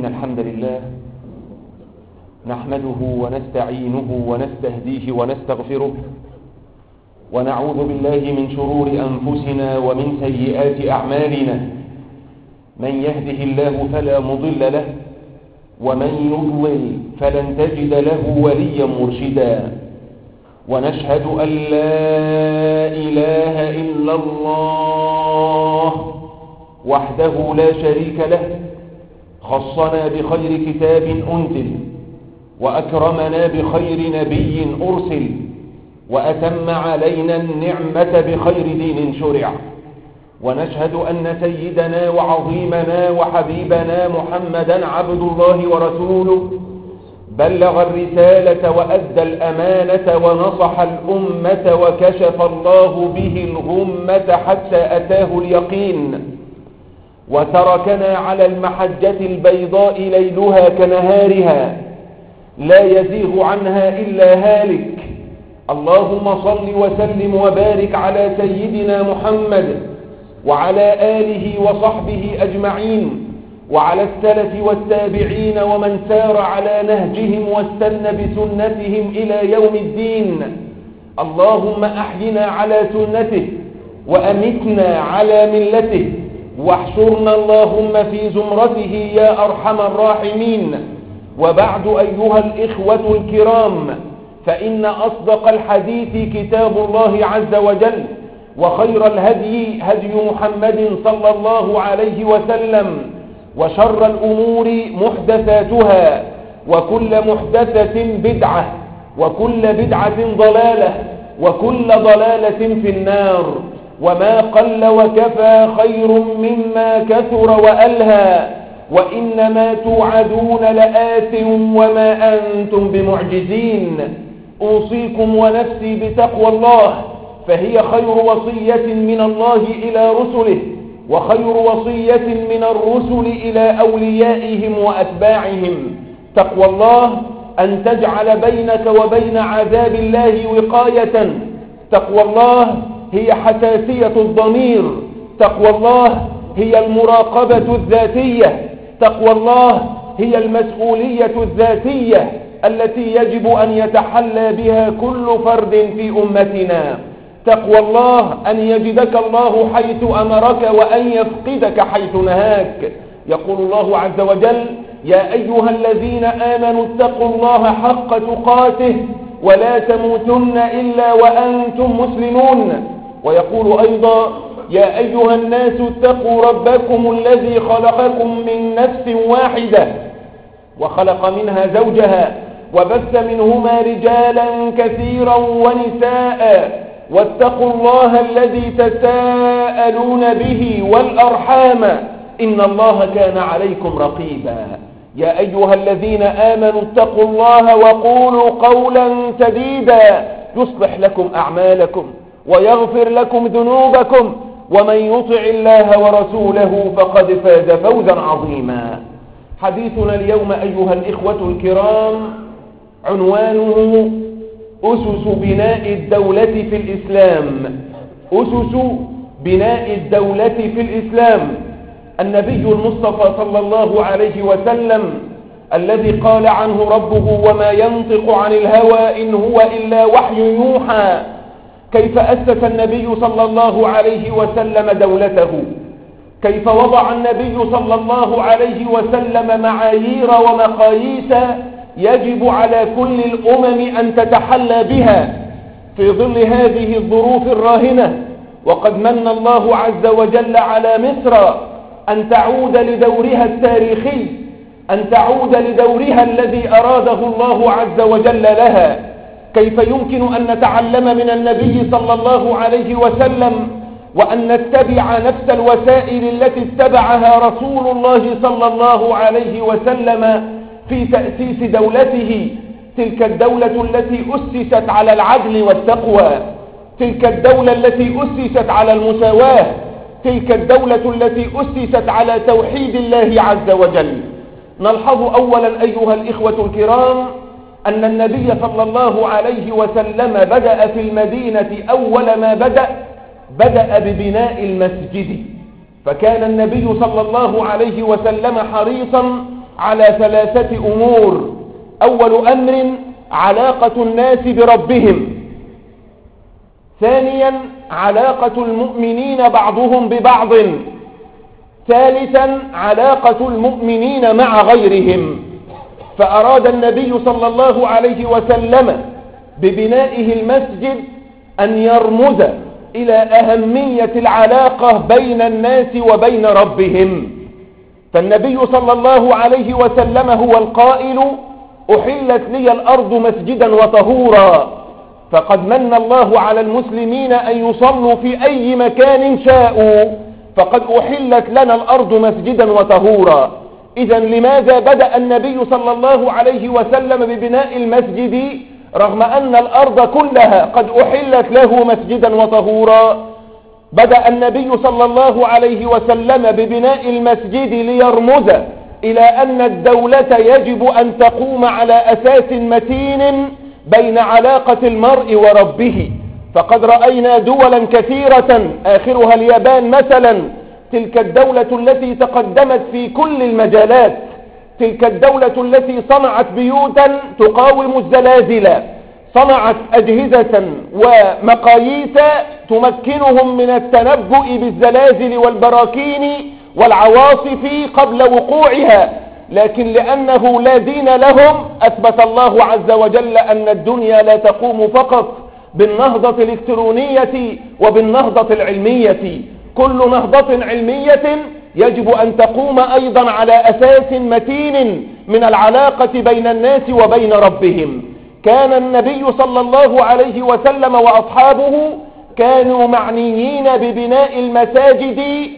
إن الحمد لله نحمده ونستعينه ونستهديه ونستغفره ونعوذ بالله من شرور أنفسنا ومن سيئات أعمالنا. من يهده الله فلا مضل له ومن يضلل فلن تجد له وليا مرشدا. ونشهد أن لا إله إلا الله وحده لا شريك له، خصنا بخير كتاب أنزل وأكرمنا بخير نبي أرسل وأتم علينا النعمة بخير دين شرع. ونشهد أن سيدنا وعظيمنا وحبيبنا محمدا عبد الله ورسوله، بلغ الرسالة وأدى الأمانة ونصح الأمة وكشف الله به الغمة حتى أتاه اليقين، وتركنا على المحجة البيضاء ليلها كنهارها لا يزيغ عنها إلا هالك. اللهم صل وسلم وبارك على سيدنا محمد وعلى آله وصحبه أجمعين، وعلى السلف والتابعين ومن سار على نهجهم واستنى بسنتهم إلى يوم الدين. اللهم أحينا على سنته وأمتنا على ملته، واحشرنا اللهم في زمرته يا أرحم الراحمين. وبعد أيها الإخوة الكرام، فإن أصدق الحديث كتاب الله عز وجل، وخير الهدي هدي محمد صلى الله عليه وسلم، وشر الأمور محدثاتها، وكل محدثة بدعة، وكل بدعة ضلالة، وكل ضلالة في النار. وما قل وكفى خير مما كثر وألهى، وإنما توعدون لآت وما أنتم بمعجزين. أوصيكم ونفسي بتقوى الله، فهي خير وصية من الله إلى رسله، وخير وصية من الرسل إلى أوليائهم وأتباعهم. تقوى الله أن تجعل بينك وبين عذاب الله وقاية. تقوى الله هي حساسية الضمير. تقوى الله هي المراقبة الذاتية. تقوى الله هي المسؤولية الذاتية التي يجب أن يتحلى بها كل فرد في أمتنا. تقوى الله أن يجدك الله حيث أمرك وأن يفقدك حيث نهاك. يقول الله عز وجل: يا أيها الذين آمنوا اتقوا الله حق تقاته ولا تموتن إلا وأنتم مسلمون. ويقول أيضا: يا أيها الناس اتقوا ربكم الذي خلقكم من نفس واحدة وخلق منها زوجها وبث منهما رجالا كثيرا ونساء، واتقوا الله الذي تساءلون به والأرحام إن الله كان عليكم رقيبا. يا أيها الذين آمنوا اتقوا الله وقولوا قولا سديدا يصلح لكم أعمالكم ويغفر لكم ذنوبكم، ومن يطع الله ورسوله فقد فاز فوزا عظيما. حديثنا اليوم أيها الإخوة الكرام عنوانه أسس بناء الدولة في الإسلام. أسس بناء الدولة في الإسلام. النبي المصطفى صلى الله عليه وسلم الذي قال عنه ربه: وما ينطق عن الهوى إن هو إلا وحي يوحى. كيف أسس النبي صلى الله عليه وسلم دولته؟ كيف وضع النبي صلى الله عليه وسلم معايير ومقاييس يجب على كل الأمم أن تتحلى بها في ظل هذه الظروف الراهنة. وقد من الله عز وجل على مصر أن تعود لدورها التاريخي، أن تعود لدورها الذي أراده الله عز وجل لها. كيف يمكن أن نتعلم من النبي صلى الله عليه وسلم وأن نتبع نفس الوسائل التي اتبعها رسول الله صلى الله عليه وسلم في تأسيس دولته؟ تلك الدولة التي أسست على العدل والتقوى، تلك الدولة التي أسست على المساواة، تلك الدولة التي أسست على توحيد الله عز وجل. نلحظ أولا أيها الإخوة الكرام أن النبي صلى الله عليه وسلم بدأ في المدينة أول ما بدأ ببناء المسجد. فكان النبي صلى الله عليه وسلم حريصا على 3 أمور. أول أمر علاقة الناس بربهم، ثانيا علاقة المؤمنين بعضهم ببعض، ثالثا علاقة المؤمنين مع غيرهم. فأراد النبي صلى الله عليه وسلم ببنائه المسجد أن يرمز إلى أهمية العلاقة بين الناس وبين ربهم. فالنبي صلى الله عليه وسلم هو القائل: أحلت لي الأرض مسجدا وطهورا. فقد من الله على المسلمين أن يصلوا في أي مكان شاءوا، فقد أحلت لنا الأرض مسجدا وطهورا. إذا لماذا بدأ النبي صلى الله عليه وسلم ببناء المسجد رغم أن الأرض كلها قد أحلت له مسجدا وطهورا؟ بدأ النبي صلى الله عليه وسلم ببناء المسجد ليرمز إلى أن الدولة يجب أن تقوم على أساس متين بين علاقة المرء وربه. فقد رأينا دولا كثيرة آخرها اليابان مثلا، تلك الدولة التي تقدمت في كل المجالات، تلك الدولة التي صنعت بيوتا تقاوم الزلازل، صنعت أجهزة ومقاييس تمكنهم من التنبؤ بالزلازل والبراكين والعواصف قبل وقوعها، لكن لأنه لا دين لهم أثبت الله عز وجل أن الدنيا لا تقوم فقط بالنهضة الإلكترونية وبالنهضة العلمية، كل نهضة علمية يجب أن تقوم أيضا على أساس متين من العلاقة بين الناس وبين ربهم. كان النبي صلى الله عليه وسلم وأصحابه كانوا معنيين ببناء المساجد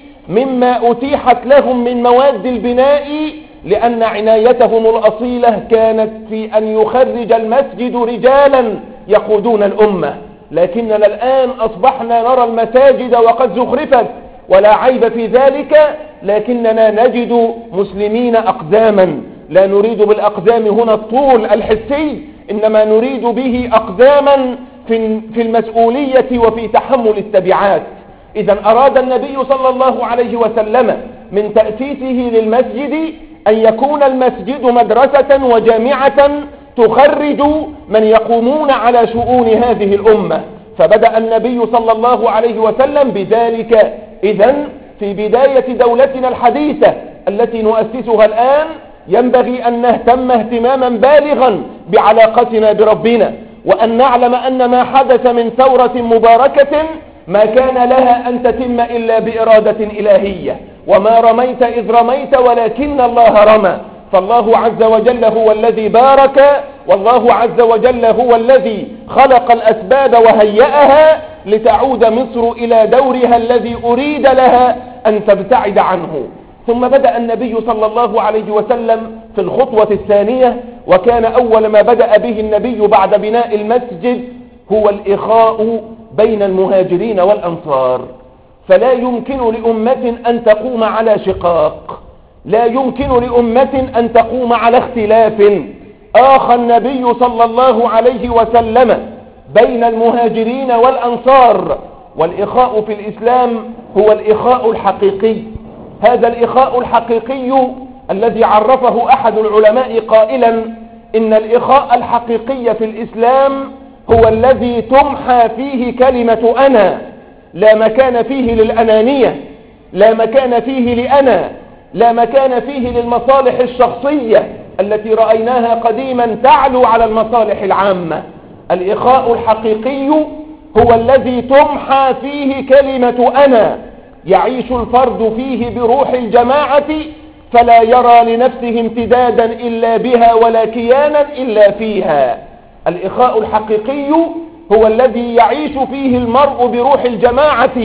مما أتيحت لهم من مواد البناء، لأن عنايتهم الأصيلة كانت في أن يخرج المسجد رجالا يقودون الأمة. لكننا الآن أصبحنا نرى المساجد وقد زخرفت ولا عيب في ذلك، لكننا نجد مسلمين أقداما. لا نريد بالأقدام هنا الطول الحسي، إنما نريد به أقداما في المسؤولية وفي تحمل التبعات. إذا أراد النبي صلى الله عليه وسلم من تأسيسه للمسجد أن يكون المسجد مدرسة وجامعة تخرج من يقومون على شؤون هذه الأمة. فبدأ النبي صلى الله عليه وسلم بذلك. إذن في بداية دولتنا الحديثة التي نؤسسها الآن ينبغي أن نهتم اهتماما بالغا بعلاقتنا بربنا، وأن نعلم أن ما حدث من ثورة مباركة ما كان لها أن تتم إلا بإرادة إلهية، وما رميت إذ رميت ولكن الله رمى. فالله عز وجل هو الذي بارك، والله عز وجل هو الذي خلق الأسباب وهيأها لتعود مصر إلى دورها الذي أريد لها أن تبتعد عنه. ثم بدأ النبي صلى الله عليه وسلم في الخطوة الثانية، وكان أول ما بدأ به النبي بعد بناء المسجد هو الإخاء بين المهاجرين والأنصار. فلا يمكن لأمة أن تقوم على شقاق، لا يمكن لأمة أن تقوم على اختلاف. آخى النبي صلى الله عليه وسلم بين المهاجرين والأنصار. والإخاء في الإسلام هو الإخاء الحقيقي. هذا الإخاء الحقيقي الذي عرفه أحد العلماء قائلا: إن الإخاء الحقيقي في الإسلام هو الذي تمحى فيه كلمة أنا، لا مكان فيه للأنانية، لا مكان فيه لأنا، لا مكان فيه للمصالح الشخصية التي رأيناها قديما تعلو على المصالح العامة. الإخاء الحقيقي هو الذي تمحى فيه كلمة أنا، يعيش الفرد فيه بروح الجماعة فلا يرى لنفسه امتدادا إلا بها ولا كيانا إلا فيها. الإخاء الحقيقي هو الذي يعيش فيه المرء بروح الجماعة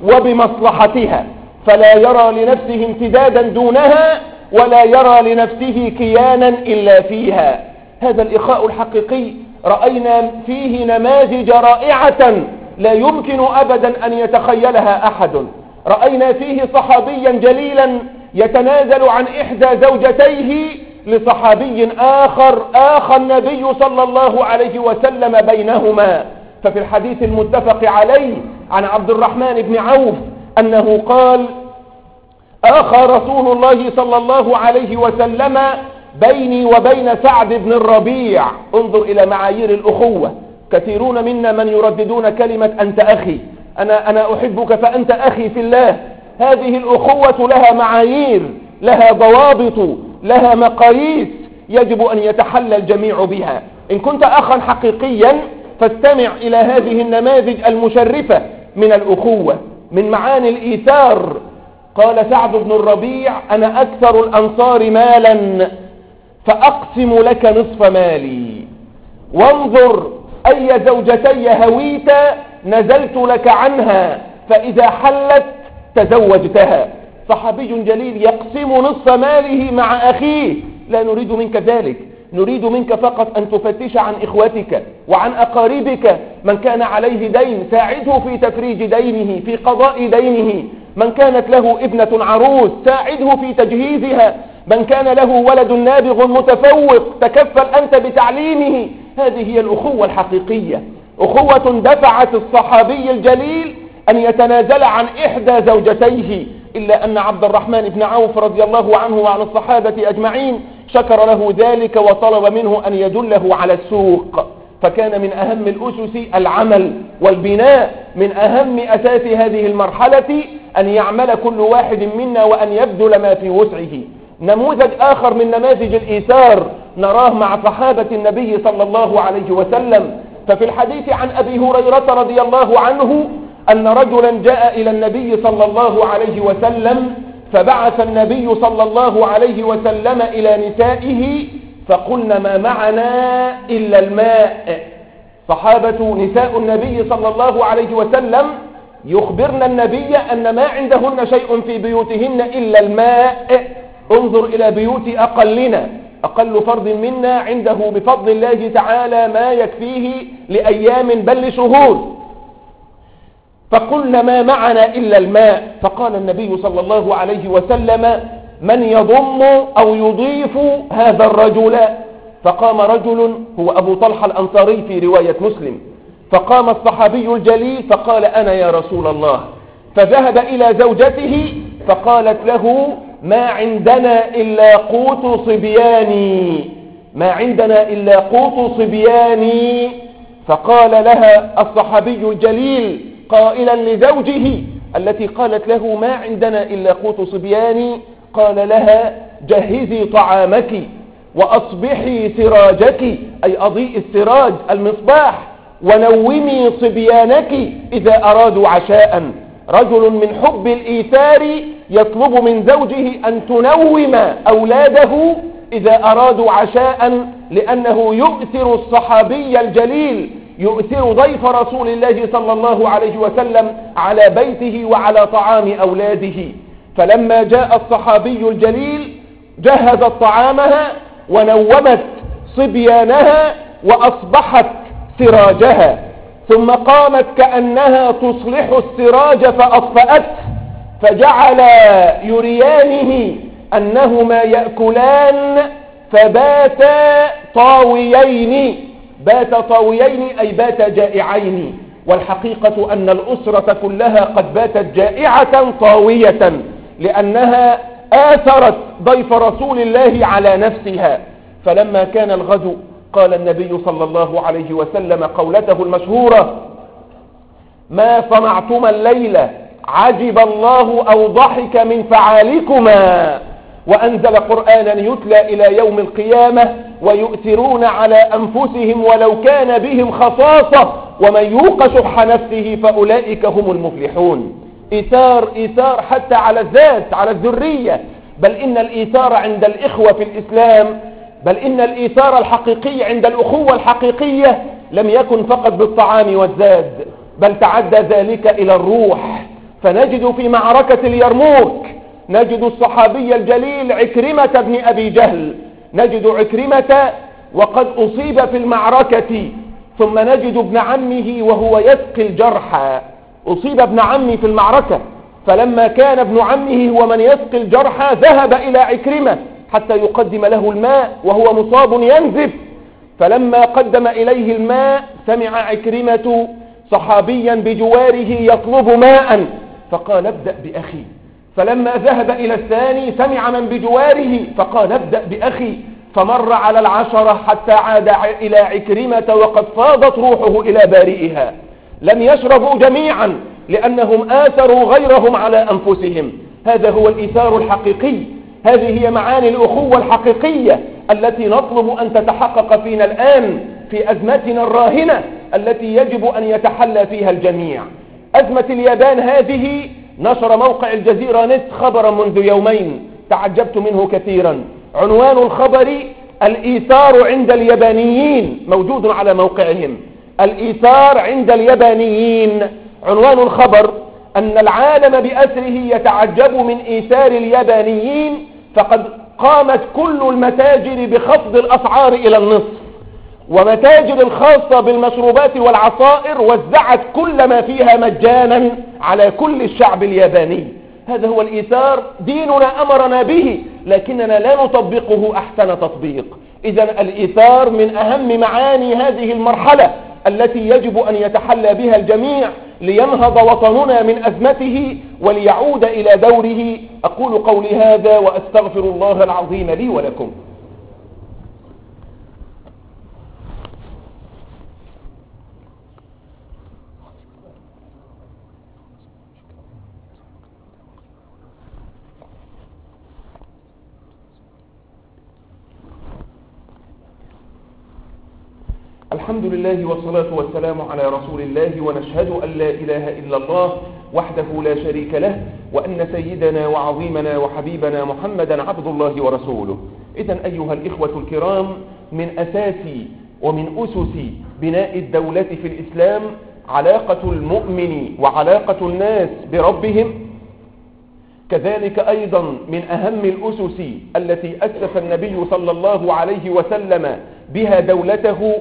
وبمصلحتها، فلا يرى لنفسه امتدادا دونها ولا يرى لنفسه كيانا إلا فيها. هذا الإخاء الحقيقي رأينا فيه نماذج رائعة لا يمكن أبدا أن يتخيلها أحد. رأينا فيه صحابيا جليلا يتنازل عن إحدى زوجتيه لصحابي آخر آخى النبي صلى الله عليه وسلم بينهما. ففي الحديث المتفق عليه عن عبد الرحمن بن عوف أنه قال: آخى رسول الله صلى الله عليه وسلم بيني وبين سعد بن الربيع. انظر إلى معايير الأخوة. كثيرون منا من يرددون كلمة أنت أخي، أنا أحبك فأنت أخي في الله. هذه الأخوة لها معايير، لها ضوابط، لها مقاييس، يجب أن يتحلى الجميع بها. إن كنت أخا حقيقيا فاستمع إلى هذه النماذج المشرفة من الأخوة، من معاني الإيثار. قال سعد بن الربيع: أنا أكثر الأنصار مالا فأقسم لك نصف مالي، وانظر أي زوجتي هويت نزلت لك عنها، فإذا حلت تزوجتها. صحابي جليل يقسم نصف ماله مع أخيه. لا نريد منك ذلك، نريد منك فقط أن تفتش عن إخوتك وعن أقاربك. من كان عليه دين ساعده في تفريج دينه، في قضاء دينه. من كانت له ابنة عروس ساعده في تجهيزها. من كان له ولد نابغ متفوق تكفل أنت بتعليمه. هذه هي الأخوة الحقيقية، أخوة دفعت الصحابي الجليل أن يتنازل عن إحدى زوجتيه، إلا أن عبد الرحمن بن عوف رضي الله عنه وعن الصحابة أجمعين شكر له ذلك وطلب منه أن يدله على السوق. فكان من أهم الأسس العمل والبناء. من أهم أساس هذه المرحلة أن يعمل كل واحد منا وأن يبذل ما في وسعه. نموذج آخر من نماذج الإيثار نراه مع صحابة النبي صلى الله عليه وسلم. ففي الحديث عن أبي هريرة رضي الله عنه أن رجلا جاء إلى النبي صلى الله عليه وسلم، فبعث النبي صلى الله عليه وسلم إلى نسائه فقلنا: ما معنا إلا الماء. صحابة نساء النبي صلى الله عليه وسلم يخبرن النبي أن ما عندهن شيء في بيوتهن إلا الماء. انظر إلى بيوت أقلنا، أقل فرد منا عنده بفضل الله تعالى ما يكفيه لأيام بل لشهور. فقلنا: ما معنا إلا الماء. فقال النبي صلى الله عليه وسلم: من يضم أو يضيف هذا الرجل؟ فقام رجل هو أبو طلحة الأنصاري في رواية مسلم. فقام الصحابي الجليل فقال: أنا يا رسول الله. فذهب إلى زوجته فقالت له: ما عندنا إلا قوت صبياني، ما عندنا إلا قوت صبياني. فقال لها الصحابي الجليل قائلا لزوجه التي قالت له: ما عندنا إلا قوت صبياني، قال لها: جهزي طعامك وأصبحي سراجك، أي أضيء السراج المصباح، ونومي صبيانك إذا أرادوا عشاء. رجل من حب الإيثار يطلب من زوجه أن تنوم أولاده إذا أرادوا عشاء، لأنه يؤثر الصحابي الجليل، يؤثر ضيف رسول الله صلى الله عليه وسلم على بيته وعلى طعام أولاده. فلما جاء الصحابي الجليل جهزت طعامها ونومت صبيانها وأصبحت سراجها، ثم قامت كأنها تصلح السراج فأطفأته، فجعل يريانه أنهما يأكلان فباتا طاويين. بات طاويين أي بات جائعين، والحقيقة أن الأسرة كلها قد باتت جائعة طاوية، لأنها آثرت ضيف رسول الله على نفسها. فلما كان الغد قال النبي صلى الله عليه وسلم قولته المشهورة: ما صنعتما الليلة عجب الله أو ضحك من فعالكما، وأنزل قرآنا يتلى إلى يوم القيامة: ويؤثرون على أنفسهم ولو كان بهم خصاصة ومن يوق شح نفسه فأولئك هم المفلحون. إيثار حتى على الذات، على الذرية. بل إن الإيثار عند الإخوة في الإسلام، بل إن الإيثار الحقيقي عند الأخوة الحقيقية لم يكن فقط بالطعام والزاد، بل تعدى ذلك إلى الروح. فنجد في معركة اليرموك نجد الصحابي الجليل عكرمة بن أبي جهل، نجد عكرمة وقد أصيب في المعركة، ثم نجد ابن عمه وهو يسقي الجرحى. أصيب ابن عمه في المعركة، فلما كان ابن عمه هو من يسقي الجرحى ذهب إلى عكرمة حتى يقدم له الماء وهو مصاب ينزف. فلما قدم إليه الماء سمع عكرمة صحابيا بجواره يطلب ماء، فقال: ابدأ بأخي، فلما ذهب إلى الثاني سمع من بجواره فقال ابدأ بأخي، فمر على 10 حتى عاد إلى عكرمة وقد فاضت روحه إلى بارئها. لم يشربوا جميعا لأنهم آثروا غيرهم على أنفسهم. هذا هو الإيثار الحقيقي، هذه هي معاني الأخوة الحقيقية التي نطلب أن تتحقق فينا الآن في أزمتنا الراهنة التي يجب أن يتحلى فيها الجميع. أزمة اليابان هذه نشر موقع الجزيرة نت خبرا منذ يومين تعجبت منه كثيرا. عنوان الخبر: الإيثار عند اليابانيين، موجود على موقعهم، الإيثار عند اليابانيين. عنوان الخبر: أن العالم بأسره يتعجب من إيثار اليابانيين، فقد قامت كل المتاجر بخفض الأسعار إلى النصف، ومتاجر الخاصة بالمشروبات والعصائر وزعت كل ما فيها مجانا على كل الشعب الياباني. هذا هو الإيثار، ديننا أمرنا به لكننا لا نطبقه أحسن تطبيق. إذن الإيثار من أهم معاني هذه المرحلة التي يجب أن يتحلى بها الجميع لينهض وطننا من أزمته وليعود إلى دوره. أقول قولي هذا وأستغفر الله العظيم لي ولكم. الحمد لله والصلاة والسلام على رسول الله، ونشهد أن لا إله إلا الله وحده لا شريك له، وأن سيدنا وعظيمنا وحبيبنا محمدا عبد الله ورسوله. إذن أيها الإخوة الكرام، من أساس ومن أسس بناء الدولة في الإسلام علاقة المؤمن وعلاقة الناس بربهم. كذلك أيضا من أهم الأسس التي أسس النبي صلى الله عليه وسلم بها دولته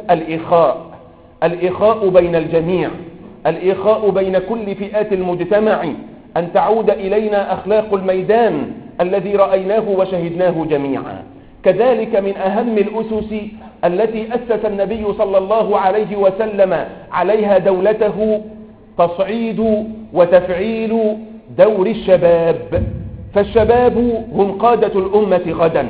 الإخاء بين الجميع، الإخاء بين كل فئات المجتمع، أن تعود إلينا أخلاق الميدان الذي رأيناه وشهدناه جميعا. كذلك من أهم الأسس التي أسس النبي صلى الله عليه وسلم عليها دولته تصعيد وتفعيل دور الشباب. فالشباب هم قادة الأمة غدا،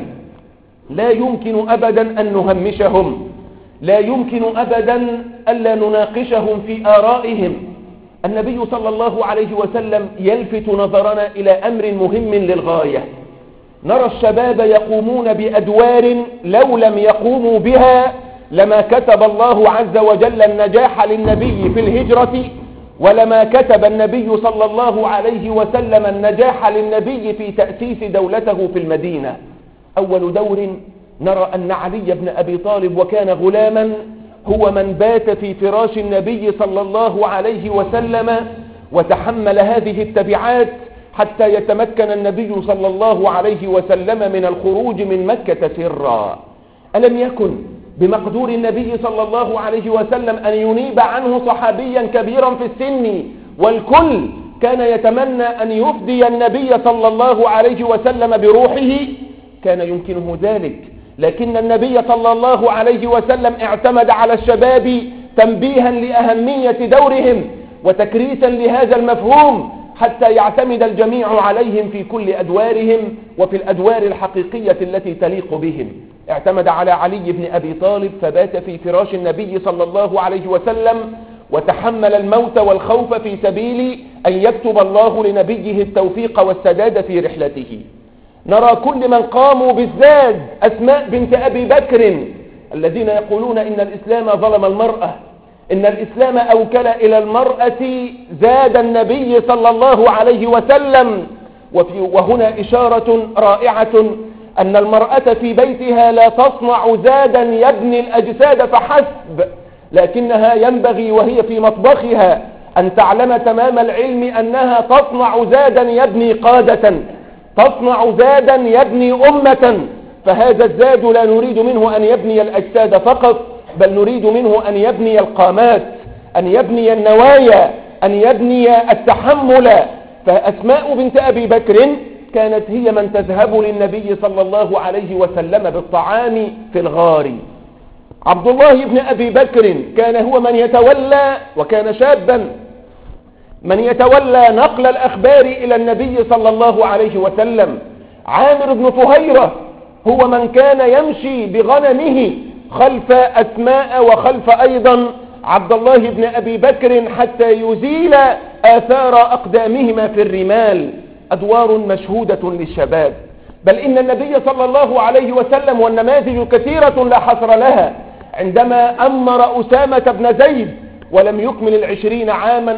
لا يمكن أبدا أن نهمشهم، لا يمكن أبدا ألا نناقشهم في آرائهم. النبي صلى الله عليه وسلم يلفت نظرنا إلى أمر مهم للغاية. نرى الشباب يقومون بأدوار لو لم يقوموا بها لما كتب الله عز وجل النجاح للنبي في الهجرة، ولما كتب النبي صلى الله عليه وسلم النجاح للنبي في تأسيس دولته في المدينة. أول دور نرى أن علي بن أبي طالب وكان غلاما هو من بات في فراش النبي صلى الله عليه وسلم وتحمل هذه التبعات حتى يتمكن النبي صلى الله عليه وسلم من الخروج من مكة سرا. ألم يكن بمقدور النبي صلى الله عليه وسلم أن ينيب عنه صحابيا كبيرا في السن، والكل كان يتمنى أن يفدي النبي صلى الله عليه وسلم بروحه؟ كان يمكنه ذلك، لكن النبي صلى الله عليه وسلم اعتمد على الشباب تنبيها لأهمية دورهم وتكريسا لهذا المفهوم حتى يعتمد الجميع عليهم في كل أدوارهم وفي الأدوار الحقيقية التي تليق بهم. اعتمد على علي بن أبي طالب فبات في فراش النبي صلى الله عليه وسلم وتحمل الموت والخوف في سبيل أن يكتب الله لنبيه التوفيق والسداد في رحلته. نرى كل من قاموا بالزاد، أسماء بنت أبي بكر الذين يقولون إن الإسلام ظلم المرأة، إن الإسلام أوكل إلى المرأة زاد النبي صلى الله عليه وسلم. وهنا إشارة رائعة أن المرأة في بيتها لا تصنع زادا يبني الأجساد فحسب، لكنها ينبغي وهي في مطبخها أن تعلم تمام العلم أنها تصنع زادا يبني قادة، تصنع زادا يبني أمة. فهذا الزاد لا نريد منه أن يبني الأجساد فقط، بل نريد منه أن يبني القامات، أن يبني النوايا، أن يبني التحمل. فأسماء بنت أبي بكر كانت هي من تذهب للنبي صلى الله عليه وسلم بالطعام في الغار. عبد الله بن أبي بكر كان هو من يتولى، وكان شابا، من يتولى نقل الأخبار إلى النبي صلى الله عليه وسلم. عامر بن فهيرة هو من كان يمشي بغنمه خلف أسماء وخلف أيضا عبد الله بن أبي بكر حتى يزيل آثار أقدامهما في الرمال. أدوار مشهودة للشباب، بل إن النبي صلى الله عليه وسلم والنماذج كثيرة لا حصر لها. عندما أمر أسامة بن زيد ولم يكمل 20 عاما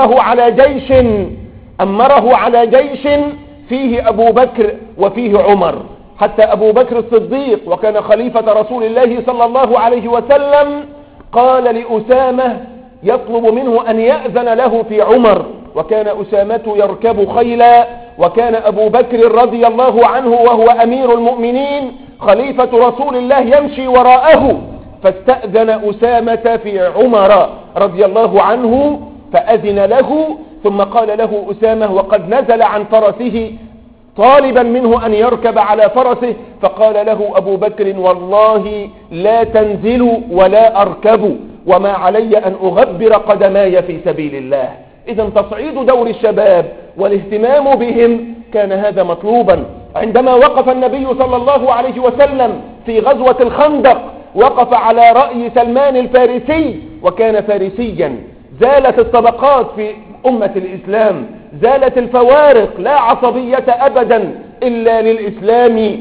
أمره على جيش فيه أبو بكر وفيه عمر، حتى أبو بكر الصديق وكان خليفة رسول الله صلى الله عليه وسلم قال لأسامة يطلب منه أن يأذن له في عمر، وكان أسامة يركب خيلا، وكان أبو بكر رضي الله عنه وهو أمير المؤمنين خليفة رسول الله يمشي وراءه، فاستأذن أسامة في عمر رضي الله عنه فأذن له، ثم قال له أسامة وقد نزل عن فرسه طالبا منه أن يركب على فرسه، فقال له أبو بكر والله لا تنزل ولا أركب، وما علي أن أغبر قدماي في سبيل الله. إذا تصعيد دور الشباب والاهتمام بهم كان هذا مطلوبا. عندما وقف النبي صلى الله عليه وسلم في غزوة الخندق وقف على رأي سلمان الفارسي، وكان فارسيا. زالت الطبقات في أمة الإسلام، زالت الفوارق، لا عصبية أبدا إلا للإسلام.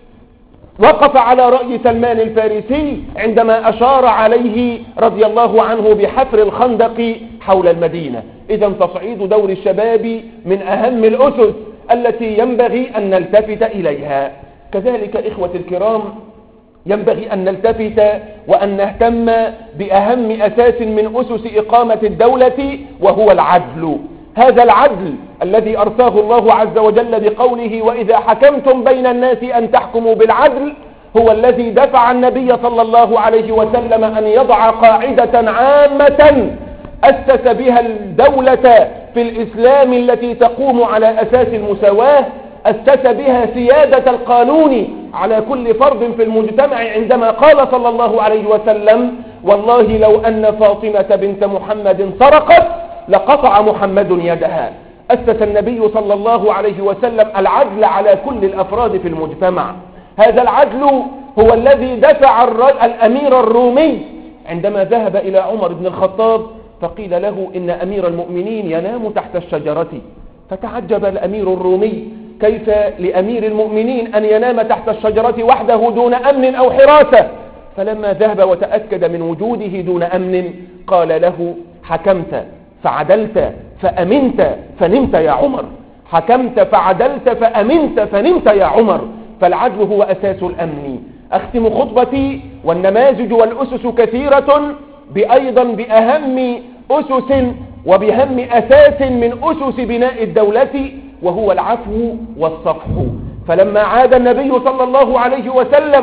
وقف على رأي سلمان الفارسي عندما أشار عليه رضي الله عنه بحفر الخندق حول المدينة. إذا تصعيد دور الشباب من أهم الأسس التي ينبغي أن نلتفت إليها. كذلك إخوة الكرام ينبغي أن نلتفت وأن نهتم بأهم أساس من أسس إقامة الدولة، وهو العدل. هذا العدل الذي أرساه الله عز وجل بقوله وإذا حكمتم بين الناس أن تحكموا بالعدل، هو الذي دفع النبي صلى الله عليه وسلم أن يضع قاعدة عامة أسس بها الدولة في الإسلام التي تقوم على أساس المساواة، أسس بها سيادة القانون على كل فرد في المجتمع، عندما قال صلى الله عليه وسلم والله لو أن فاطمة بنت محمد سرقت لقطع محمد يدها. أسس النبي صلى الله عليه وسلم العدل على كل الأفراد في المجتمع. هذا العدل هو الذي دفع الأمير الرومي عندما ذهب إلى عمر بن الخطاب فقيل له إن أمير المؤمنين ينام تحت الشجرة، فتعجب الأمير الرومي كيف لأمير المؤمنين أن ينام تحت الشجرة وحده دون أمن أو حراسة، فلما ذهب وتأكد من وجوده دون أمن قال له حكمت فعدلت فأمنت فنمت يا عمر، حكمت فعدلت فأمنت فنمت يا عمر. فالعدل هو أساس الأمن. أختم خطبتي والنماذج والأسس كثيرة بأيضا بأهم أسس وبأهم أساس من أسس بناء الدولة، وهو العفو والصفح. فلما عاد النبي صلى الله عليه وسلم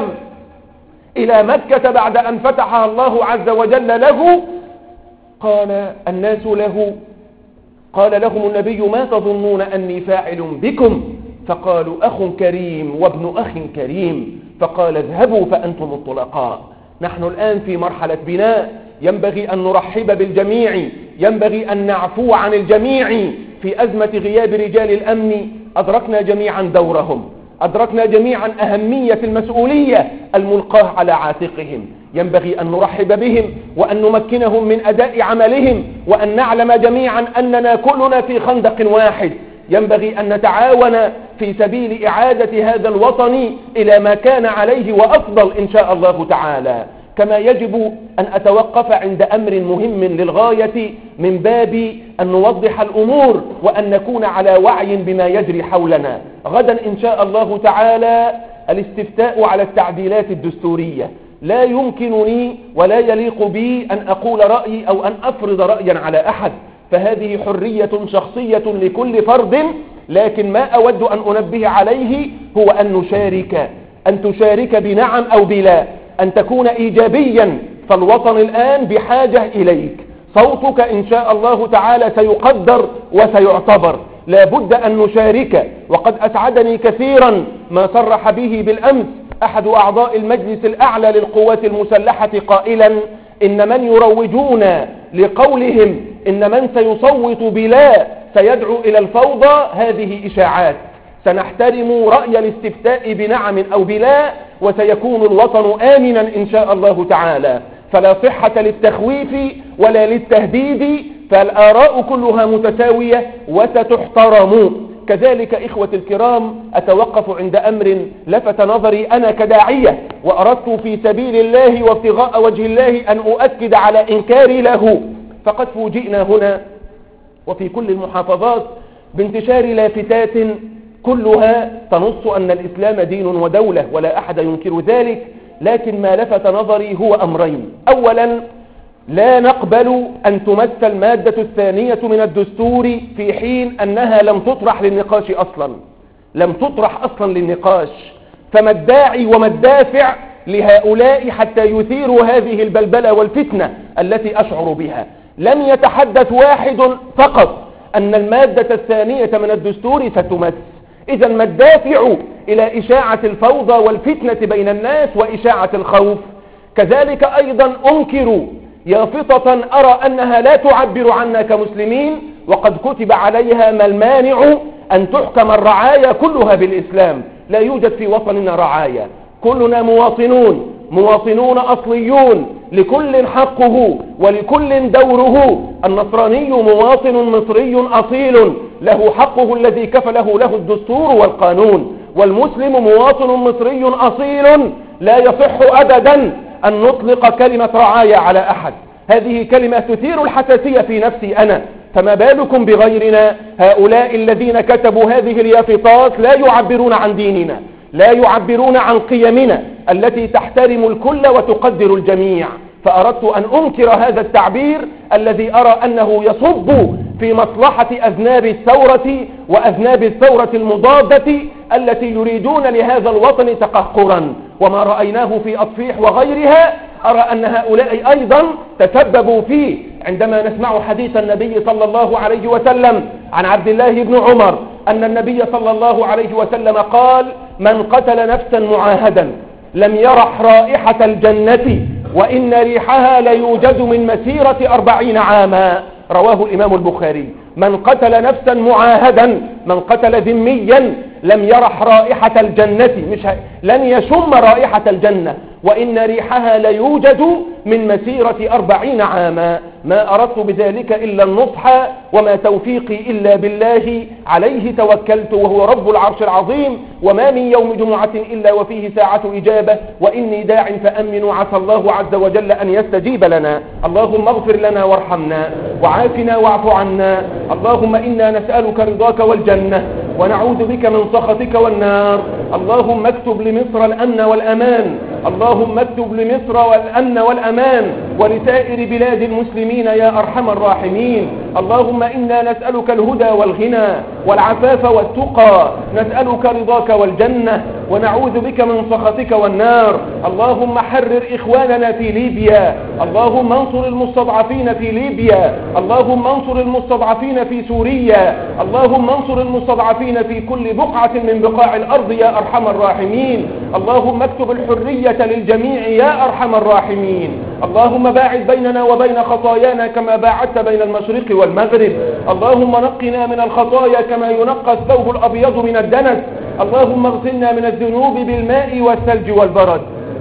إلى مكة بعد أن فتحها الله عز وجل له، قال الناس له، قال لهم النبي ما تظنون أني فاعل بكم؟ فقالوا أخ كريم وابن أخ كريم. فقال اذهبوا فأنتم الطلقاء. نحن الآن في مرحلة بناء، ينبغي أن نرحب بالجميع، ينبغي أن نعفو عن الجميع. في أزمة غياب رجال الأمن أدركنا جميعا دورهم، أدركنا جميعا أهمية المسؤولية الملقاة على عاتقهم. ينبغي أن نرحب بهم وأن نمكنهم من أداء عملهم، وأن نعلم جميعا أننا كلنا في خندق واحد. ينبغي أن نتعاون في سبيل إعادة هذا الوطن إلى ما كان عليه وأفضل إن شاء الله تعالى. كما يجب أن أتوقف عند أمر مهم للغاية من باب أن نوضح الأمور وأن نكون على وعي بما يجري حولنا. غدا إن شاء الله تعالى الاستفتاء على التعديلات الدستورية. لا يمكنني ولا يليق بي أن أقول رأيي أو أن أفرض رأيا على أحد، فهذه حرية شخصية لكل فرد، لكن ما أود أن أنبه عليه هو أن نشارك، أن تشارك بنعم أو بلا، أن تكون إيجابيا. فالوطن الآن بحاجة إليك، صوتك إن شاء الله تعالى سيقدر وسيعتبر. لا بد أن نشارك. وقد أسعدني كثيرا ما صرح به بالأمس أحد أعضاء المجلس الأعلى للقوات المسلحة قائلا إن من يروجون لقولهم إن من سيصوت بلا سيدعو إلى الفوضى هذه إشاعات. سنحترم رأي الاستفتاء بنعم أو بلا، وسيكون الوطن آمنا إن شاء الله تعالى. فلا صحة للتخويف ولا للتهديد، فالآراء كلها متساوية وستحترم. كذلك إخوة الكرام، أتوقف عند أمر لفت نظري أنا كداعية، وأردت في سبيل الله وابتغاء وجه الله أن أؤكد على إنكاري له. فقد فوجئنا هنا وفي كل المحافظات بانتشار لافتات كلها تنص أن الإسلام دين ودولة، ولا أحد ينكر ذلك، لكن ما لفت نظري هو أمرين. أولا، لا نقبل أن تمس المادة الثانية من الدستور في حين أنها لم تطرح للنقاش أصلا، لم تطرح أصلا للنقاش. فما الداعي وما الدافع لهؤلاء حتى يثيروا هذه البلبلة والفتنة التي أشعر بها؟ لم يتحدث واحد فقط أن المادة الثانية من الدستور ستمس. إذا ما الدافع إلى إشاعة الفوضى والفتنة بين الناس وإشاعة الخوف؟ كذلك أيضا أنكر يافطة أرى أنها لا تعبر عنا كمسلمين، وقد كتب عليها ما المانع أن تحكم الرعاية كلها بالإسلام. لا يوجد في وطننا رعاية، كلنا مواطنون أصليون، لكل حقه ولكل دوره. النصراني مواطن مصري أصيل له حقه الذي كفله له الدستور والقانون، والمسلم مواطن مصري أصيل لا يصح أبدا أن نطلق كلمة رعاية على أحد. هذه كلمة تثير الحساسية في نفسي أنا، فما بالكم بغيرنا؟ هؤلاء الذين كتبوا هذه اليافطات لا يعبرون عن ديننا، لا يعبرون عن قيمنا التي تحترم الكل وتقدر الجميع. فأردت أن أنكر هذا التعبير الذي أرى أنه يصب في مصلحة أذناب الثورة وأذناب الثورة المضادة التي يريدون لهذا الوطن تقهقرا. وما رأيناه في أطفيح وغيرها أرى أن هؤلاء أيضا تسببوا فيه، عندما نسمع حديث النبي صلى الله عليه وسلم عن عبد الله بن عمر أن النبي صلى الله عليه وسلم قال: من قتل نفسا معاهدا لم يرح رائحة الجنة وإن ريحها ليوجد من مسيرة 40 عاما. رواه الإمام البخاري. من قتل نفسا معاهدا، من قتل ذميا لم يرح رائحة الجنة، لن يشم رائحة الجنة، وإن ريحها ليوجد من مسيرة 40 عاما. ما أردت بذلك إلا النصح، وما توفيقي إلا بالله، عليه توكلت وهو رب العرش العظيم. وما من يوم جمعة إلا وفيه ساعة إجابة، وإني داع فأمن، عسى الله عز وجل أن يستجيب لنا. اللهم اغفر لنا وارحمنا وعافنا واعف عنا. اللهم إنا نسألك رضاك والجنة ونعوذ بك من سخطك والنار. اللهم اكتب لمصر الأمن والأمان، اللهم اكتب لمصر الأمن والأمان ولسائر بلاد المسلمين يا أرحم الراحمين. اللهم إنا نسألك الهدى والغنى والعفاف والتقى، نسألك رضاك والجنة ونعوذ بك من سخطك والنار. اللهم حرر إخواننا في ليبيا، اللهم انصر المستضعفين في ليبيا، اللهم انصر المستضعفين في سوريا، اللهم انصر المستضعفين في كل بقعة من بقاع الأرض يا أرحم الراحمين. اللهم اكتب الحرية للجميع يا أرحم الراحمين. اللهم باعد بيننا وبين خطايانا كما باعدت بين المشرق والمغرب. اللهم نقنا من الخطايا كما ينقى الثوب الأبيض من الدنس. اللهم اغسلنا من الذنوب بالماء والثلج والبرد.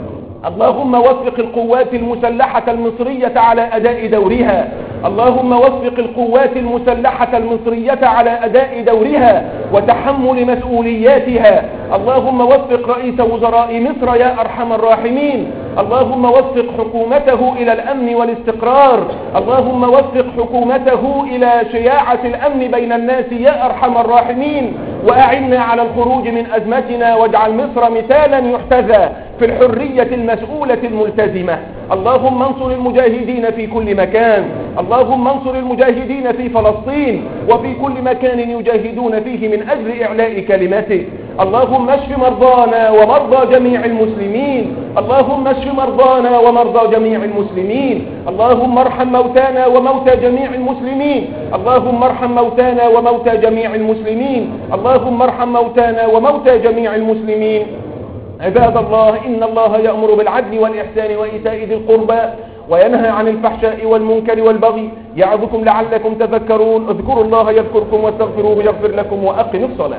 اللهم وفق القوات المسلحة المصرية على أداء دورها، اللهم وفق القوات المسلحة المصرية على أداء دورها وتحمل مسؤولياتها. اللهم وفق رئيس وزراء مصر يا أرحم الراحمين. اللهم وفق حكومته إلى الأمن والاستقرار، اللهم وفق حكومته إلى شياعة الأمن بين الناس يا أرحم الراحمين. وأعنا على الخروج من أزمتنا، واجعل مصر مثالا يحتذى في الحرية المسؤولة الملتزمة. اللهم انصر المجاهدين في كل مكان، اللهم انصر المجاهدين في فلسطين وفي كل مكان يجاهدون فيه من أجل إعلاء كلمتك. اللهم اشف مرضانا ومرضى جميع المسلمين، اللهم اشف مرضانا ومرضى جميع المسلمين. اللهم ارحم موتانا وموتى جميع المسلمين، اللهم ارحم موتانا وموتى جميع المسلمين، اللهم ارحم موتانا وموتى جميع المسلمين. عباد الله، إن الله يأمر بالعدل والإحسان وإيتاء ذي القربى وينهى عن الفحشاء والمنكر والبغي يعظكم لعلكم تذكرون. اذكروا الله يذكركم واستغفروه يغفر لكم وأقموا الصلاة.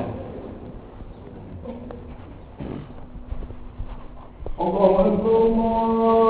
الله أكبر الله